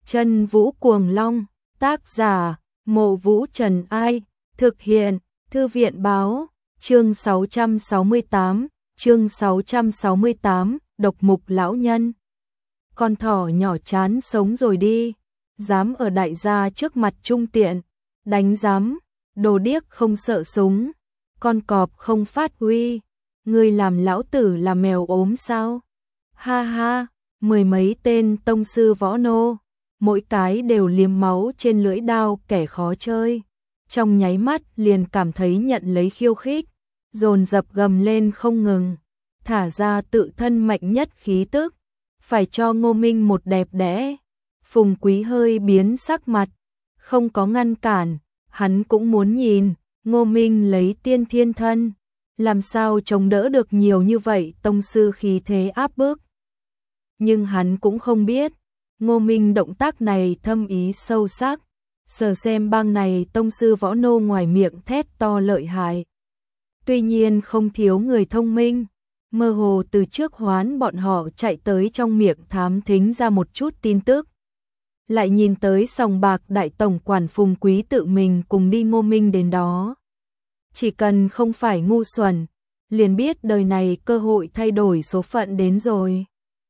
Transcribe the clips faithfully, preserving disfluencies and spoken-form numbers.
Chân Vũ Cuồng Long, tác giả, Mộ Vũ Trần Ai, thực hiện, Thư viện Báo, chương sáu trăm sáu mươi tám, chương sáu trăm sáu mươi tám, độc mục lão nhân. Con thỏ nhỏ chán sống rồi đi, dám ở đại gia trước mặt trung tiện, đánh giám, đồ điếc không sợ súng, con cọp không phát huy, ngươi làm lão tử là mèo ốm sao? Ha ha, mười mấy tên tông sư võ nô, mỗi cái đều liếm máu trên lưỡi đao kẻ khó chơi. Trong nháy mắt liền cảm thấy nhận lấy khiêu khích, dồn dập gầm lên không ngừng, thả ra tự thân mạnh nhất khí tức, phải cho Ngô Minh một đẹp đẽ. Phùng Quý hơi biến sắc mặt, không có ngăn cản, hắn cũng muốn nhìn Ngô Minh lấy tiên thiên thân, làm sao chống đỡ được nhiều như vậy tông sư khí thế áp bức. Nhưng hắn cũng không biết, Ngô Minh động tác này thâm ý sâu sắc, sở xem bang này tông sư võ nô ngoài miệng thét to lợi hại. Tuy nhiên không thiếu người thông minh, mơ hồ từ trước hoán bọn họ chạy tới trong miệng thám thính ra một chút tin tức. Lại nhìn tới sòng bạc đại tổng quản Phùng Quý tự mình cùng đi Ngô Minh đến đó. Chỉ cần không phải ngu xuẩn, liền biết đời này cơ hội thay đổi số phận đến rồi.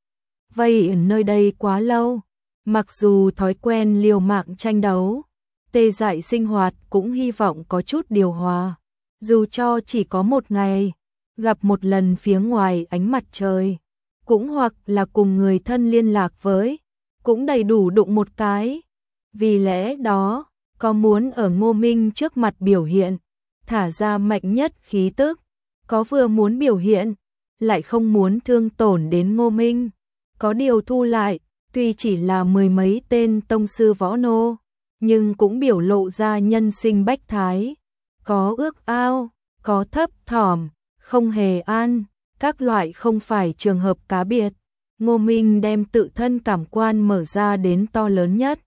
Vây ở nơi đây quá lâu, mặc dù thói quen liều mạng tranh đấu, tê dại sinh hoạt cũng hy vọng có chút điều hòa. Dù cho chỉ có một ngày, gặp một lần phía ngoài ánh mặt trời, cũng hoặc là cùng người thân liên lạc với, cũng đầy đủ đụng một cái. Vì lẽ đó, có muốn ở Ngô Minh trước mặt biểu hiện, thả ra mạnh nhất khí tức, có vừa muốn biểu hiện, lại không muốn thương tổn đến Ngô Minh. Có điều thu lại, tuy chỉ là mười mấy tên tông sư võ nô, nhưng cũng biểu lộ ra nhân sinh bách thái, có ước ao, có thấp thỏm, không hề an, các loại không phải trường hợp cá biệt. Ngô Minh đem tự thân cảm quan mở ra đến to lớn nhất,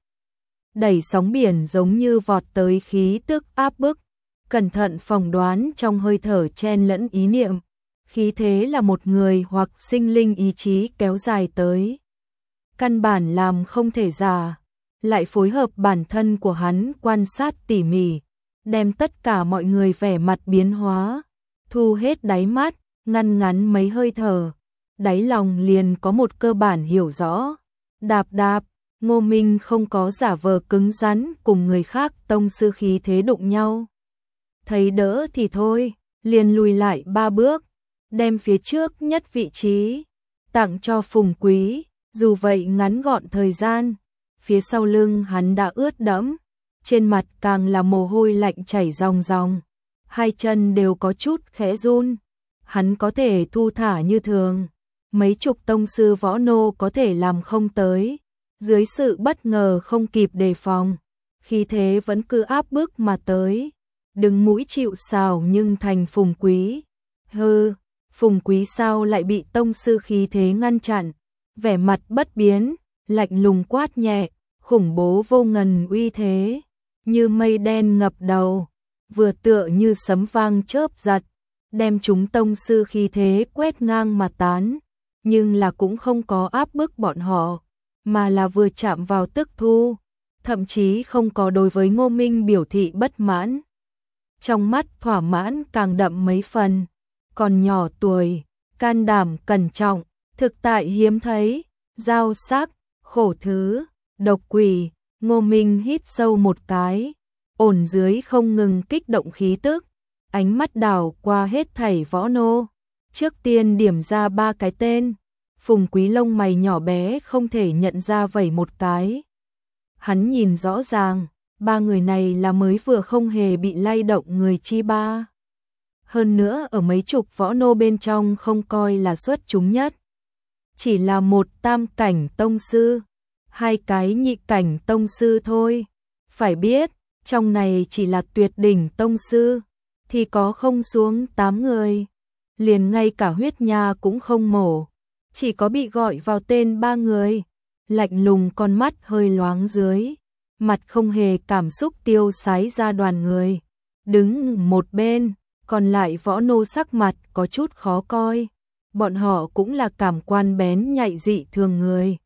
đẩy sóng biển giống như vọt tới khí tức áp bức, cẩn thận phỏng đoán trong hơi thở chen lẫn ý niệm, khí thế là một người hoặc sinh linh ý chí kéo dài tới. Căn bản làm không thể giả, lại phối hợp bản thân của hắn quan sát tỉ mỉ, đem tất cả mọi người vẻ mặt biến hóa, thu hết đáy mắt, ngăn ngắn mấy hơi thở, đáy lòng liền có một cơ bản hiểu rõ. Đạp đạp, Ngô Minh không có giả vờ cứng rắn cùng người khác tông sư khí thế đụng nhau. Thấy đỡ thì thôi, liền lùi lại ba bước, đem phía trước nhất vị trí tặng cho Phùng Quý, dù vậy ngắn gọn thời gian, phía sau lưng hắn đã ướt đẫm, trên mặt càng là mồ hôi lạnh chảy ròng ròng, hai chân đều có chút khẽ run. Hắn có thể thu thả như thường, mấy chục tông sư võ nô có thể làm không tới, dưới sự bất ngờ không kịp đề phòng, khí thế vẫn cứ áp bức mà tới, đứng mũi chịu sào nhưng thành Phùng Quý. Hừ, Phùng Quý sao lại bị tông sư khí thế ngăn chặn, vẻ mặt bất biến, lạnh lùng quát nhẹ, khủng bố vô ngần uy thế, như mây đen ngập đầu, vừa tựa như sấm vang chớp giật, đem chúng tông sư khí thế quét ngang mà tán, nhưng là cũng không có áp bức bọn họ, mà là vừa chạm vào tức thu, thậm chí không có đối với Ngô Minh biểu thị bất mãn. Trong mắt thỏa mãn càng đậm mấy phần, còn nhỏ tuổi, can đảm cẩn trọng, thực tại hiếm thấy, dao sắc, khổ thứ, độc quỷ. Ngô Minh hít sâu một cái, ổn dưới không ngừng kích động khí tức, ánh mắt đảo qua hết thảy võ nô, trước tiên điểm ra ba cái tên. Phùng Quý lông mày nhỏ bé không thể nhận ra vẩy một cái. Hắn nhìn rõ ràng, ba người này là mới vừa không hề bị lay động người chi ba. Hơn nữa ở mấy chục võ nô bên trong không coi là xuất chúng nhất. Chỉ là một tam cảnh tông sư, hai cái nhị cảnh tông sư thôi. Phải biết, trong này chỉ là tuyệt đỉnh tông sư, thì có không xuống tám người. Liền ngay cả huyết nha cũng không mổ, chỉ có bị gọi vào tên ba người. Lạnh lùng con mắt hơi loáng dưới, mặt không hề cảm xúc tiêu sái ra đoàn người. Đứng một bên, còn lại võ nô sắc mặt có chút khó coi. Bọn họ cũng là cảm quan bén nhạy dị thường người.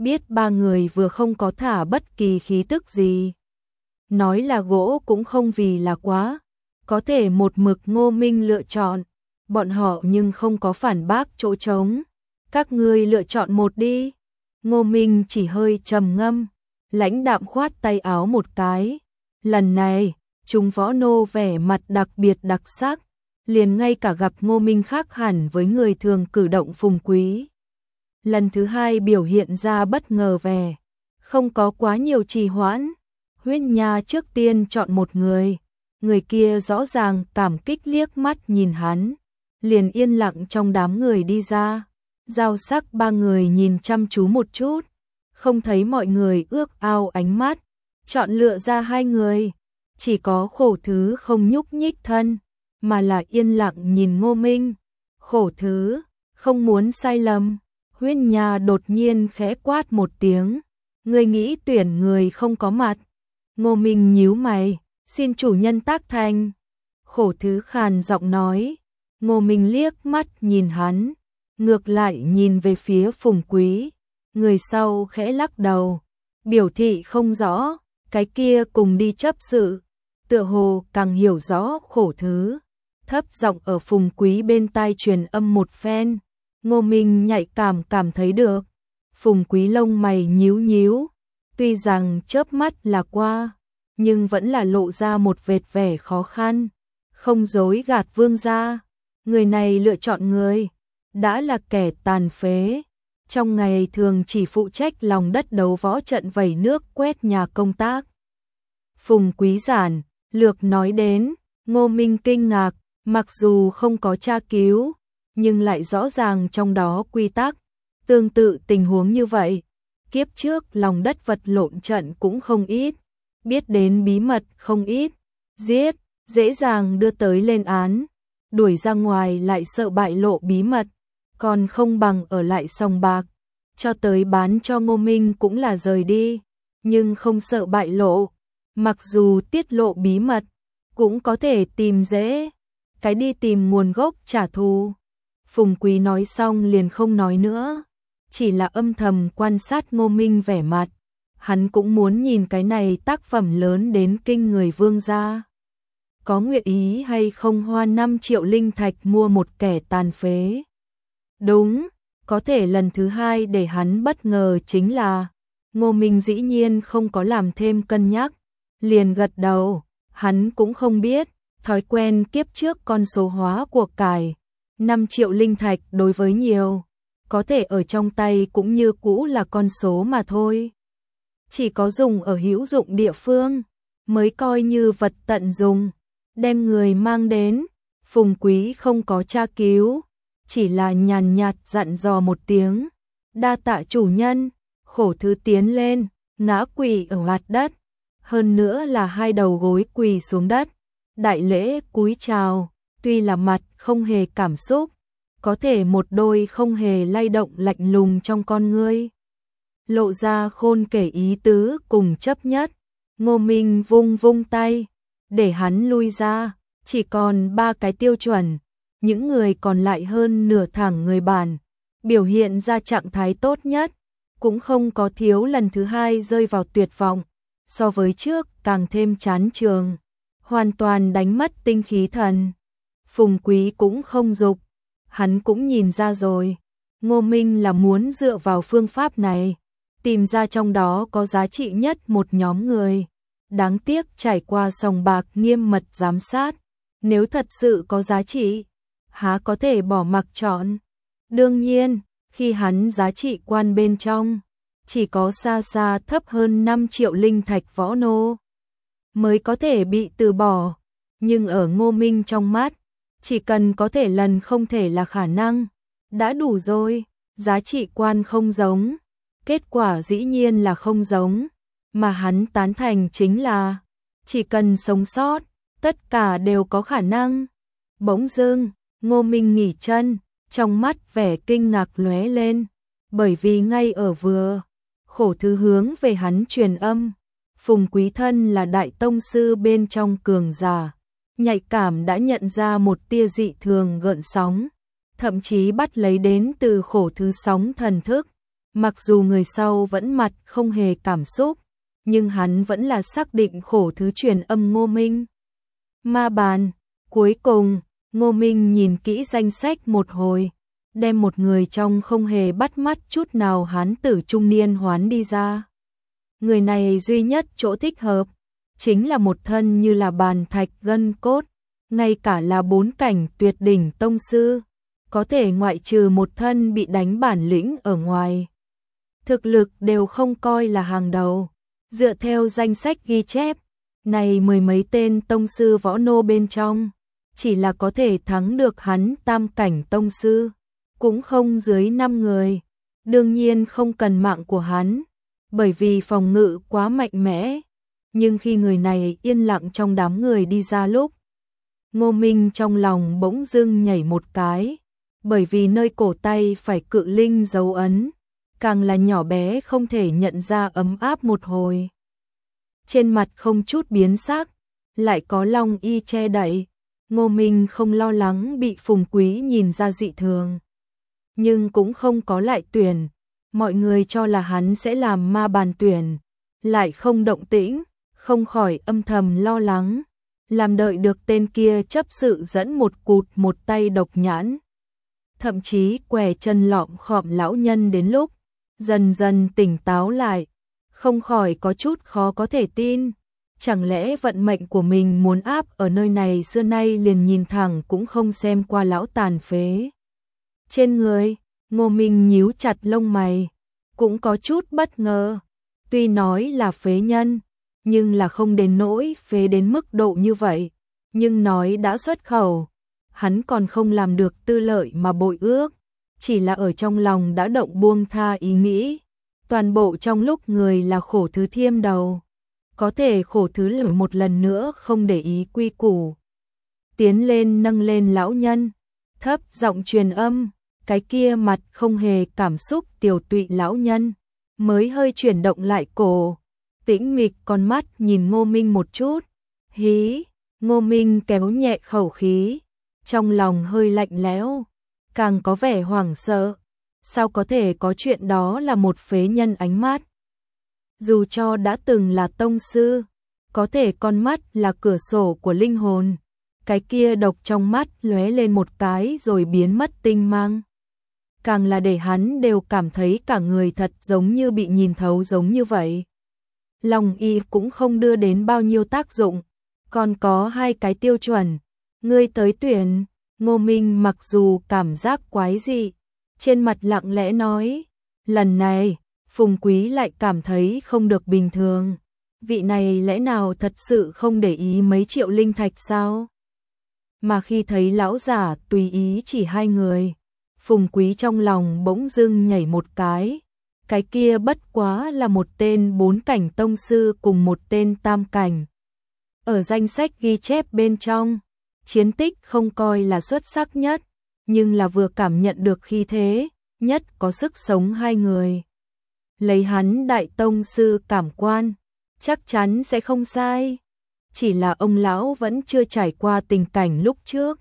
biết ba người vừa không có thả bất kỳ khí tức gì. Nói là gỗ cũng không vì là quá, có thể một mực Ngô Minh lựa chọn, bọn họ nhưng không có phản bác chỗ trống. Các ngươi lựa chọn một đi. Ngô Minh chỉ hơi trầm ngâm, lãnh đạm khoát tay áo một cái. Lần này, chúng võ nô vẻ mặt đặc biệt đặc sắc, liền ngay cả gặp Ngô Minh khác hẳn với người thường cử động phùng quý. Lần thứ hai biểu hiện ra bất ngờ vẻ, không có quá nhiều trì hoãn. Huyên Nha trước tiên chọn một người, người kia rõ ràng cảm kích liếc mắt nhìn hắn, liền yên lặng trong đám người đi ra. Giao Sắc ba người nhìn chăm chú một chút, không thấy mọi người ước ao ánh mắt, chọn lựa ra hai người, chỉ có Khổ Thứ không nhúc nhích thân, mà là yên lặng nhìn Ngô Minh. Khổ Thứ, không muốn sai lầm. Huyên Nha đột nhiên khẽ quát một tiếng, người nghĩ tuyển người không có mặt. Ngô Minh nhíu mày, xin chủ nhân tác thành. Khổ Thứ khàn giọng nói. Ngô Minh liếc mắt nhìn hắn, ngược lại nhìn về phía Phùng Quý. Người sau khẽ lắc đầu, biểu thị không rõ, cái kia cùng đi chấp sự. Tựa hồ càng hiểu rõ Khổ Thứ, thấp giọng ở Phùng Quý bên tai truyền âm một phen. Ngô Minh nhạy cảm cảm thấy được. Phùng Quý lông mày nhíu nhíu, tuy rằng chớp mắt là qua, nhưng vẫn là lộ ra một vệt vẻ khó khăn. Không dối gạt vương gia, người này lựa chọn người, đã là kẻ tàn phế. Trong ngày thường chỉ phụ trách lòng đất đấu võ trận vẩy nước quét nhà công tác. Phùng Quý giản lược nói đến. Ngô Minh kinh ngạc, mặc dù không có tra cứu, nhưng lại rõ ràng trong đó quy tắc. Tương tự tình huống như vậy, kiếp trước lòng đất vật lộn trận cũng không ít, biết đến bí mật không ít, giết, dễ dàng đưa tới lên án, đuổi ra ngoài lại sợ bại lộ bí mật, còn không bằng ở lại sòng bạc, cho tới bán cho Ngô Minh cũng là rời đi, nhưng không sợ bại lộ, mặc dù tiết lộ bí mật, cũng có thể tìm dễ, cái đi tìm nguồn gốc trả thù. Phùng Quý nói xong liền không nói nữa, chỉ là âm thầm quan sát Ngô Minh vẻ mặt. Hắn cũng muốn nhìn cái này tác phẩm lớn đến kinh người vương gia. Có nguyện ý hay không hoa năm triệu linh thạch mua một kẻ tàn phế. Đúng, có thể lần thứ hai để hắn bất ngờ chính là Ngô Minh dĩ nhiên không có làm thêm cân nhắc, liền gật đầu. Hắn cũng không biết, thói quen kiếp trước con số hóa của cải. năm triệu linh thạch đối với nhiều, có thể ở trong tay cũng như cũ là con số mà thôi. Chỉ có dùng ở hữu dụng địa phương, mới coi như vật tận dùng. Đem người mang đến, Phùng Quý không có tra cứu, chỉ là nhàn nhạt dặn dò một tiếng. Đa tạ chủ nhân. Khổ Thứ tiến lên, ngã quỳ ở mặt đất, hơn nữa là hai đầu gối quỳ xuống đất. Đại lễ cúi chào, tuy là mặt không hề cảm xúc, có thể một đôi không hề lay động lạnh lùng trong con ngươi, lộ ra khôn kể ý tứ cùng chấp nhất. Ngô Minh vung vung tay, để hắn lui ra, chỉ còn ba cái tiêu chuẩn, những người còn lại hơn nửa thẳng người bản, biểu hiện ra trạng thái tốt nhất, cũng không có thiếu lần thứ hai rơi vào tuyệt vọng, so với trước càng thêm chán trường, hoàn toàn đánh mất tinh khí thần. Phùng Quý cũng không dục, hắn cũng nhìn ra rồi, Ngô Minh là muốn dựa vào phương pháp này, tìm ra trong đó có giá trị nhất một nhóm người. Đáng tiếc trải qua sòng bạc nghiêm mật giám sát, nếu thật sự có giá trị, há có thể bỏ mặc chọn. Đương nhiên, khi hắn giá trị quan bên trong, chỉ có xa xa thấp hơn năm triệu linh thạch võ nô, mới có thể bị từ bỏ. Nhưng ở Ngô Minh trong mắt, chỉ cần có thể lần không thể là khả năng, đã đủ rồi. Giá trị quan không giống, kết quả dĩ nhiên là không giống, mà hắn tán thành chính là chỉ cần sống sót, tất cả đều có khả năng. Bỗng dưng, Ngô Minh nghỉ chân, trong mắt vẻ kinh ngạc lóe lên, bởi vì ngay ở vừa, Khổ Thứ hướng về hắn truyền âm. Phùng Quý thân là đại tông sư bên trong cường giả, nhạy cảm đã nhận ra một tia dị thường gợn sóng, thậm chí bắt lấy đến từ Khổ Thứ sóng thần thức, Mặc dù người sau vẫn mặt không hề cảm xúc, nhưng hắn vẫn là xác định khổ thứ truyền âm Ngô Minh. Ma bàn, cuối cùng, Ngô Minh nhìn kỹ danh sách một hồi, đem một người trong không hề bắt mắt chút nào hán tử trung niên hoán đi ra. Người này duy nhất chỗ thích hợp, chính là một thân như là bàn thạch gân cốt, ngay cả là bốn cảnh tuyệt đỉnh tông sư, có thể ngoại trừ một thân bị đánh bản lĩnh ở ngoài. Thực lực đều không coi là hàng đầu, dựa theo danh sách ghi chép, này mười mấy tên tông sư võ nô bên trong, chỉ là có thể thắng được hắn tam cảnh tông sư, cũng không dưới năm người, đương nhiên không cần mạng của hắn, bởi vì phòng ngự quá mạnh mẽ, nhưng khi người này yên lặng trong đám người đi ra lúc, Ngô Minh trong lòng bỗng dưng nhảy một cái, bởi vì nơi cổ tay phải cự linh dấu ấn, càng là nhỏ bé không thể nhận ra ấm áp một hồi. Trên mặt không chút biến sắc, lại có long y che đậy, Ngô Minh không lo lắng bị Phùng Quý nhìn ra dị thường. Nhưng cũng không có lại tuyển, mọi người cho là hắn sẽ làm ma bàn tuyển, lại không động tĩnh, không khỏi âm thầm lo lắng, làm đợi được tên kia chấp sự dẫn một cụt một tay độc nhãn. Thậm chí què chân lọm khọm lão nhân đến lúc, dần dần tỉnh táo lại, không khỏi có chút khó có thể tin. Chẳng lẽ vận mệnh của mình muốn áp ở nơi này xưa nay liền nhìn thẳng cũng không xem qua lão tàn phế. Trên người, Ngô Minh nhíu chặt lông mày, cũng có chút bất ngờ. Tuy nói là phế nhân, nhưng là không đến nỗi phế đến mức độ như vậy. Nhưng nói đã xuất khẩu, hắn còn không làm được tư lợi mà bội ước, chỉ là ở trong lòng đã động buông tha ý nghĩ. Toàn bộ trong lúc người là khổ thứ thiêm đầu, có thể khổ thứ lử một lần nữa không để ý quy củ. Tiến lên nâng lên lão nhân, thấp giọng truyền âm, cái kia mặt không hề cảm xúc tiểu tụy lão nhân, mới hơi chuyển động lại cổ, tĩnh mịch con mắt nhìn Ngô Minh một chút, hí, Ngô Minh kéo nhẹ khẩu khí, trong lòng hơi lạnh lẽo, càng có vẻ hoảng sợ, sao có thể có chuyện đó là một phế nhân ánh mắt. Dù cho đã từng là tông sư, có thể con mắt là cửa sổ của linh hồn, cái kia độc trong mắt lóe lên một cái rồi biến mất tinh mang. Càng là để hắn đều cảm thấy cả người thật giống như bị nhìn thấu giống như vậy. Long y cũng không đưa đến bao nhiêu tác dụng, còn có hai cái tiêu chuẩn. Ngươi tới tuyển, Ngô Minh mặc dù cảm giác quái dị, trên mặt lặng lẽ nói, lần này, Phùng Quý lại cảm thấy không được bình thường. Vị này lẽ nào thật sự không để ý mấy triệu linh thạch sao? Mà khi thấy lão giả tùy ý chỉ hai người, Phùng Quý trong lòng bỗng dưng nhảy một cái. Cái kia bất quá là một tên bốn cảnh tông sư cùng một tên tam cảnh. Ở danh sách ghi chép bên trong, chiến tích không coi là xuất sắc nhất, nhưng là vừa cảm nhận được khí thế, nhất có sức sống hai người. Lấy hắn đại tông sư cảm quan, chắc chắn sẽ không sai. Chỉ là ông lão vẫn chưa trải qua tình cảnh lúc trước.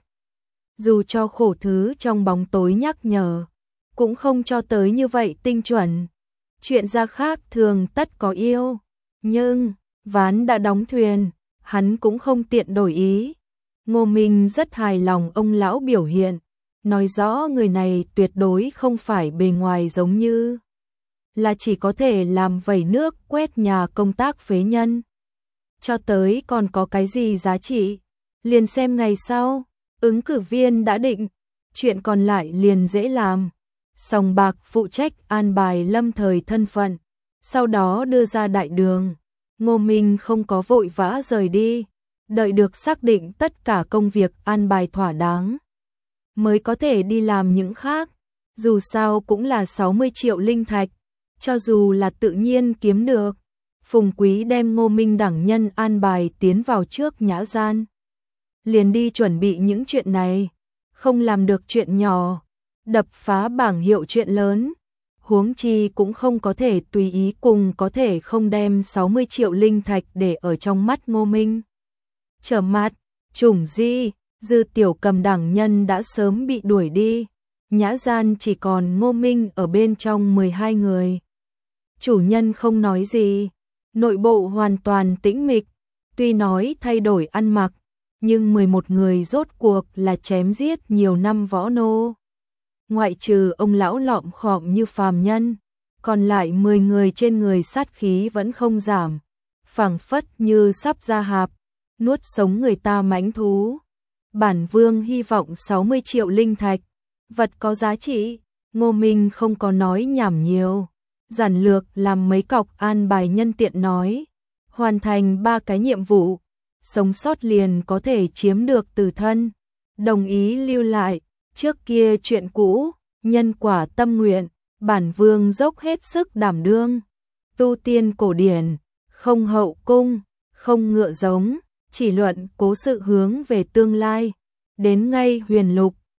Dù cho khổ thứ trong bóng tối nhắc nhở, cũng không cho tới như vậy tinh chuẩn. Chuyện ra khác thường tất có yêu, nhưng ván đã đóng thuyền, hắn cũng không tiện đổi ý. Ngô Minh rất hài lòng ông lão biểu hiện, nói rõ người này tuyệt đối không phải bề ngoài giống như là chỉ có thể làm vẩy nước quét nhà công tác phế nhân. Cho tới còn có cái gì giá trị, liền xem ngày sau, ứng cử viên đã định, chuyện còn lại liền dễ làm. Sòng bạc phụ trách an bài lâm thời thân phận, sau đó đưa ra đại đường. Ngô Minh không có vội vã rời đi, đợi được xác định tất cả công việc an bài thỏa đáng, mới có thể đi làm những khác. Dù sao cũng là sáu mươi triệu linh thạch, cho dù là tự nhiên kiếm được. Phùng Quý đem Ngô Minh đẳng nhân an bài tiến vào trước nhã gian, liền đi chuẩn bị những chuyện này, không làm được chuyện nhỏ, đập phá bảng hiệu chuyện lớn, huống chi cũng không có thể tùy ý cùng có thể không đem sáu mươi triệu linh thạch để ở trong mắt Ngô Minh. Trở mặt, Trùng Di, Dư Tiểu Cầm đẳng nhân đã sớm bị đuổi đi, nhã gian chỉ còn Ngô Minh ở bên trong mười hai người. Chủ nhân không nói gì, nội bộ hoàn toàn tĩnh mịch, tuy nói thay đổi ăn mặc, nhưng mười một người rốt cuộc là chém giết nhiều năm võ nô. Ngoại trừ ông lão lọm khọm như phàm nhân, còn lại mười người trên người sát khí vẫn không giảm, phảng phất như sắp ra hạp, nuốt sống người ta mãnh thú. Bản vương hy vọng sáu mươi triệu linh thạch, vật có giá trị. Ngô Minh không có nói nhảm nhiều, giản lược làm mấy cọc an bài nhân tiện nói, hoàn thành ba cái nhiệm vụ, sống sót liền có thể chiếm được từ thân, đồng ý lưu lại, trước kia chuyện cũ, nhân quả tâm nguyện, bản vương dốc hết sức đảm đương. Tu tiên cổ điển, không hậu cung, không ngựa giống, chỉ luận cố sự hướng về tương lai, đến ngay huyền lục,